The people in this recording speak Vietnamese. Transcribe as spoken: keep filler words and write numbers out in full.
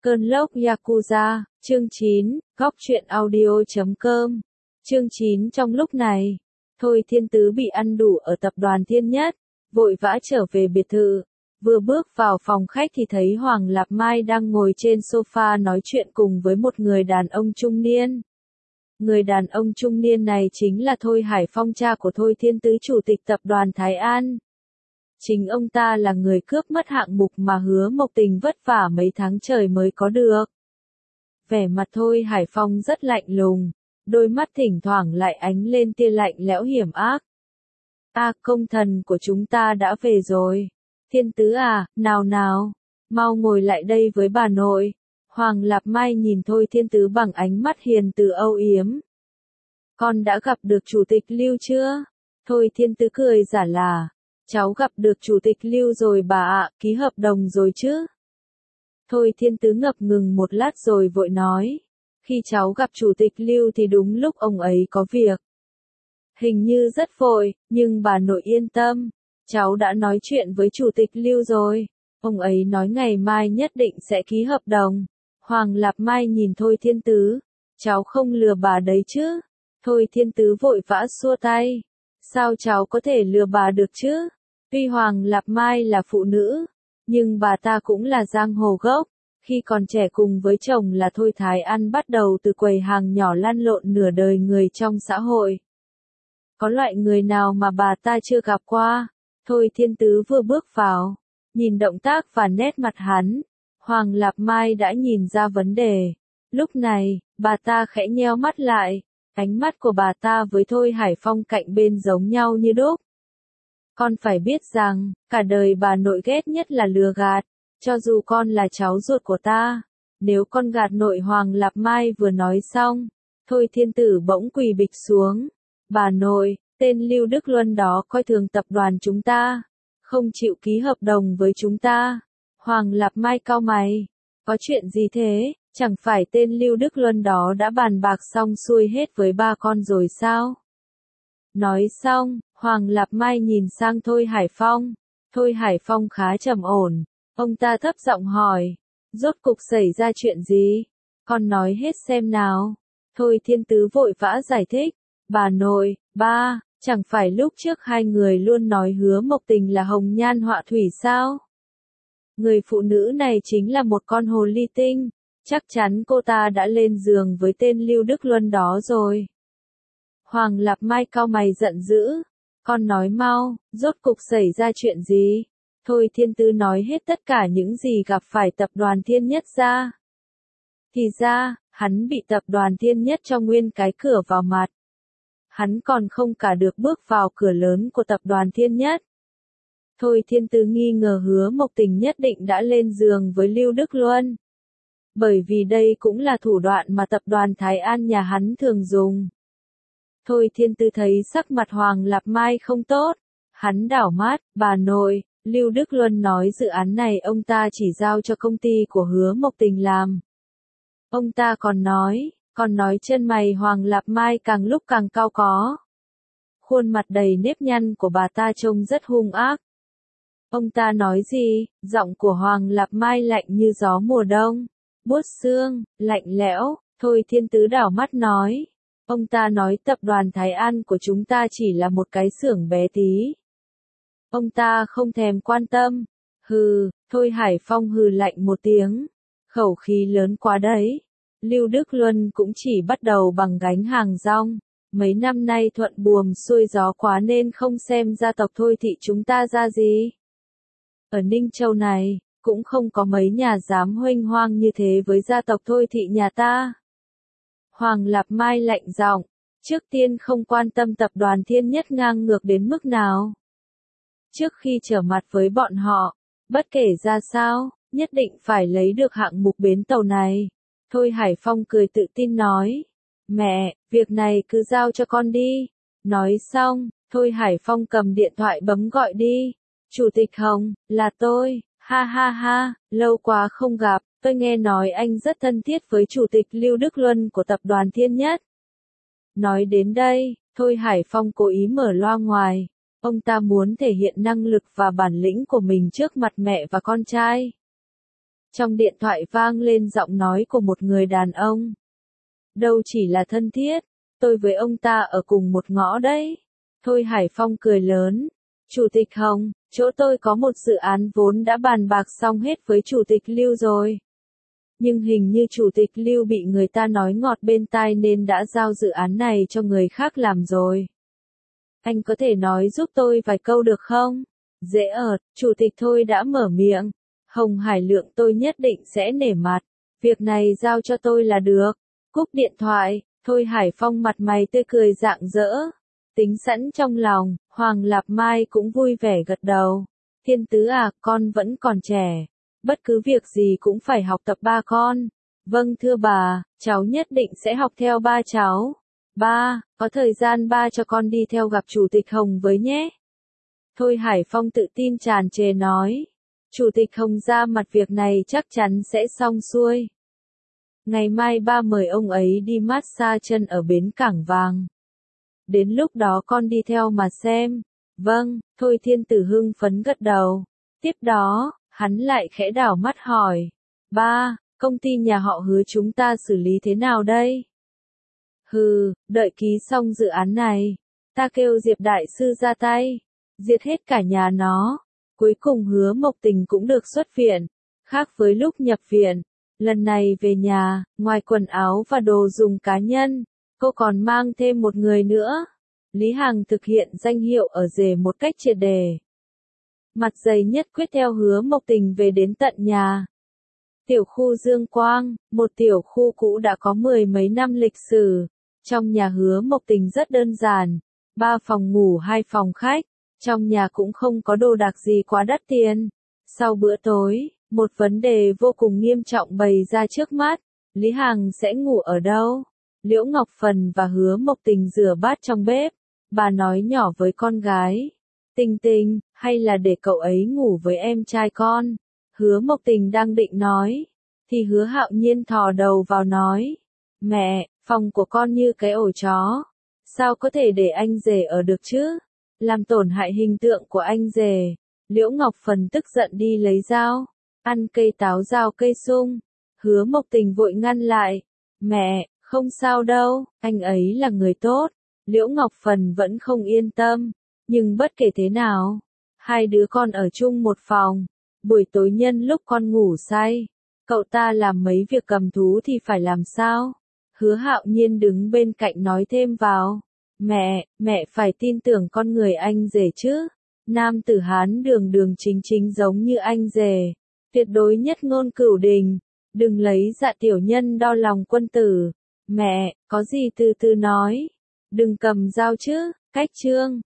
Cơn lốc Yakuza, chương chín, góc truyện audio chấm com. Chương chín trong lúc này, Thôi Thiên Tứ bị ăn đủ ở tập đoàn Thiên Nhất, vội vã trở về biệt thự. Vừa bước vào phòng khách thì thấy Hoàng Lạp Mai đang ngồi trên sofa nói chuyện cùng với một người đàn ông trung niên. Người đàn ông trung niên này chính là Thôi Hải Phong, cha của Thôi Thiên Tứ, chủ tịch tập đoàn Thái An. Chính ông ta là người cướp mất hạng mục mà Hứa Mộc Tình vất vả mấy tháng trời mới có được. Vẻ mặt Thôi Hải Phong rất lạnh lùng, đôi mắt thỉnh thoảng lại ánh lên tia lạnh lẽo hiểm ác. "A, công thần của chúng ta đã về rồi. Thiên Tứ à, nào nào, mau ngồi lại đây với bà nội." Hoàng Lạp Mai nhìn Thôi Thiên Tứ bằng ánh mắt hiền từ âu yếm. "Con đã gặp được chủ tịch Lưu chưa?" Thôi Thiên Tứ cười giả là. "Cháu gặp được chủ tịch Lưu rồi bà ạ, ký hợp đồng rồi chứ?" Thôi Thiên Tứ ngập ngừng một lát rồi vội nói. "Khi cháu gặp chủ tịch Lưu thì đúng lúc ông ấy có việc. Hình như rất vội, nhưng bà nội yên tâm. Cháu đã nói chuyện với chủ tịch Lưu rồi. Ông ấy nói ngày mai nhất định sẽ ký hợp đồng." Hoàng Lạp Mai nhìn Thôi Thiên Tứ. "Cháu không lừa bà đấy chứ?" Thôi Thiên Tứ vội vã xua tay. "Sao cháu có thể lừa bà được chứ? Tuy Hoàng Lạp Mai là phụ nữ, nhưng bà ta cũng là giang hồ gốc. Khi còn trẻ cùng với chồng là Thôi Thái An bắt đầu từ quầy hàng nhỏ lăn lộn nửa đời người trong xã hội. Có loại người nào mà bà ta chưa gặp qua?" Thôi Thiên Tứ vừa bước vào, nhìn động tác và nét mặt hắn, Hoàng Lạp Mai đã nhìn ra vấn đề. Lúc này, bà ta khẽ nheo mắt lại, ánh mắt của bà ta với Thôi Hải Phong cạnh bên giống nhau như đúc. "Con phải biết rằng, cả đời bà nội ghét nhất là lừa gạt, cho dù con là cháu ruột của ta. Nếu con gạt nội." Hoàng Lạp Mai vừa nói xong, Thôi Thiên Tử bỗng quỳ bịch xuống. "Bà nội, tên Lưu Đức Luân đó coi thường tập đoàn chúng ta, không chịu ký hợp đồng với chúng ta." Hoàng Lạp Mai cau mày. "Có chuyện gì thế? Chẳng phải tên Lưu Đức Luân đó đã bàn bạc xong xuôi hết với ba con rồi sao?" Nói xong, Hoàng Lạp Mai nhìn sang Thôi Hải Phong. Thôi Hải Phong khá trầm ổn. Ông ta thấp giọng hỏi. "Rốt cục xảy ra chuyện gì? Con nói hết xem nào." Thôi Thiên Tứ vội vã giải thích. "Bà nội, ba, chẳng phải lúc trước hai người luôn nói Hứa Mộc Tình là hồng nhan họa thủy sao? Người phụ nữ này chính là một con hồ ly tinh. Chắc chắn cô ta đã lên giường với tên Lưu Đức Luân đó rồi." Hoàng Lạp Mai cau mày giận dữ. "Con nói mau, rốt cục xảy ra chuyện gì?" Thôi Thiên Tứ nói hết tất cả những gì gặp phải tập đoàn Thiên Nhất ra. Thì ra, hắn bị tập đoàn Thiên Nhất cho nguyên cái cửa vào mặt. Hắn còn không cả được bước vào cửa lớn của tập đoàn Thiên Nhất. Thôi Thiên Tứ nghi ngờ Hứa Mộc Tình nhất định đã lên giường với Lưu Đức Luân. Bởi vì đây cũng là thủ đoạn mà tập đoàn Thái An nhà hắn thường dùng. Thôi Thiên Tứ thấy sắc mặt Hoàng Lạp Mai không tốt. Hắn đảo mắt. "Bà nội, Lưu Đức Luân nói dự án này ông ta chỉ giao cho công ty của Hứa Mộc Tình làm. Ông ta còn nói, còn nói." Chân mày Hoàng Lạp Mai càng lúc càng cau có. Khuôn mặt đầy nếp nhăn của bà ta trông rất hung ác. "Ông ta nói gì?" Giọng của Hoàng Lạp Mai lạnh như gió mùa đông, buốt xương, lạnh lẽo. Thôi Thiên Tứ đảo mắt nói. "Ông ta nói tập đoàn Thái An của chúng ta chỉ là một cái xưởng bé tí. Ông ta không thèm quan tâm." "Hừ." Thôi Hải Phong hừ lạnh một tiếng. "Khẩu khí lớn quá đấy. Lưu Đức Luân cũng chỉ bắt đầu bằng gánh hàng rong. Mấy năm nay thuận buồm xuôi gió quá nên không xem gia tộc Thôi thị chúng ta ra gì. Ở Ninh Châu này, cũng không có mấy nhà dám huênh hoang như thế với gia tộc Thôi thị nhà ta." Hoàng Lạp Mai lạnh giọng. Trước tiên không quan tâm tập đoàn Thiên Nhất ngang ngược đến mức nào. Trước khi trở mặt với bọn họ, bất kể ra sao, nhất định phải lấy được hạng mục bến tàu này. Thôi Hải Phong cười tự tin nói. "Mẹ, việc này cứ giao cho con đi." Nói xong, Thôi Hải Phong cầm điện thoại bấm gọi đi. "Chủ tịch Hồng, là tôi. Ha ha ha, lâu quá không gặp, tôi nghe nói anh rất thân thiết với chủ tịch Lưu Đức Luân của tập đoàn Thiên Nhất." Nói đến đây, Thôi Hải Phong cố ý mở loa ngoài. Ông ta muốn thể hiện năng lực và bản lĩnh của mình trước mặt mẹ và con trai. Trong điện thoại vang lên giọng nói của một người đàn ông. Đâu chỉ là thân thiết, tôi với ông ta ở cùng một ngõ đấy. Thôi Hải Phong cười lớn. Chủ tịch Hồng, chỗ tôi có một dự án vốn đã bàn bạc xong hết với Chủ tịch Lưu rồi. Nhưng hình như Chủ tịch Lưu bị người ta nói ngọt bên tai nên đã giao dự án này cho người khác làm rồi. Anh có thể nói giúp tôi vài câu được không? Dễ ợt, Chủ tịch Thôi đã mở miệng. Hồng Hải Lượng tôi nhất định sẽ nể mặt. Việc này giao cho tôi là được. Cúp điện thoại, Thôi Hải Phong mặt mày tươi cười rạng rỡ. Tính sẵn trong lòng, Hoàng Lạp Mai cũng vui vẻ gật đầu. Thiên Tứ à, con vẫn còn trẻ. Bất cứ việc gì cũng phải học tập ba con. Vâng thưa bà, cháu nhất định sẽ học theo ba cháu. Ba, có thời gian ba cho con đi theo gặp Chủ tịch Hồng với nhé. Thôi Hải Phong tự tin tràn trề nói. Chủ tịch Hồng ra mặt việc này chắc chắn sẽ xong xuôi. Ngày mai ba mời ông ấy đi massage chân ở bến Cảng Vàng. Đến lúc đó con đi theo mà xem. Vâng, Thôi Thiên Tử hưng phấn gật đầu. Tiếp đó, hắn lại khẽ đảo mắt hỏi. Ba, công ty nhà họ Hứa chúng ta xử lý thế nào đây? Hừ, đợi ký xong dự án này. Ta kêu Diệp Đại Sư ra tay. Diệt hết cả nhà nó. Cuối cùng Hứa Mộc Tình cũng được xuất viện. Khác với lúc nhập viện. Lần này về nhà, ngoài quần áo và đồ dùng cá nhân, cô còn mang thêm một người nữa. Lý Hằng thực hiện danh hiệu ở rể một cách triệt đề. Mặt dày nhất quyết theo Hứa Mộc Tình về đến tận nhà. Tiểu khu Dương Quang, một tiểu khu cũ đã có mười mấy năm lịch sử. Trong nhà Hứa Mộc Tình rất đơn giản, ba phòng ngủ hai phòng khách, trong nhà cũng không có đồ đạc gì quá đắt tiền. Sau bữa tối, một vấn đề vô cùng nghiêm trọng bày ra trước mắt, Lý Hằng sẽ ngủ ở đâu? Liễu Ngọc Phần và Hứa Mộc Tình rửa bát trong bếp, bà nói nhỏ với con gái, Tình Tình, hay là để cậu ấy ngủ với em trai con? Hứa Mộc Tình đang định nói, thì Hứa Hạo Nhiên thò đầu vào nói, mẹ, phòng của con như cái ổ chó, sao có thể để anh rể ở được chứ? Làm tổn hại hình tượng của anh rể. Liễu Ngọc Phần tức giận đi lấy dao, ăn cây táo rào cây sung. Hứa Mộc Tình vội ngăn lại, mẹ, không sao đâu, anh ấy là người tốt. Liễu Ngọc Phần vẫn không yên tâm, nhưng bất kể thế nào, hai đứa con ở chung một phòng, buổi tối nhân lúc con ngủ say, cậu ta làm mấy việc cầm thú thì phải làm sao? Hứa Hạo Nhiên đứng bên cạnh nói thêm vào, mẹ, mẹ phải tin tưởng con người anh rể chứ, nam tử Hán đường đường chính chính giống như anh rể, tuyệt đối nhất ngôn cửu đình, đừng lấy dạ tiểu nhân đo lòng quân tử. Mẹ, có gì từ từ nói, đừng cầm dao chứ. Cách chương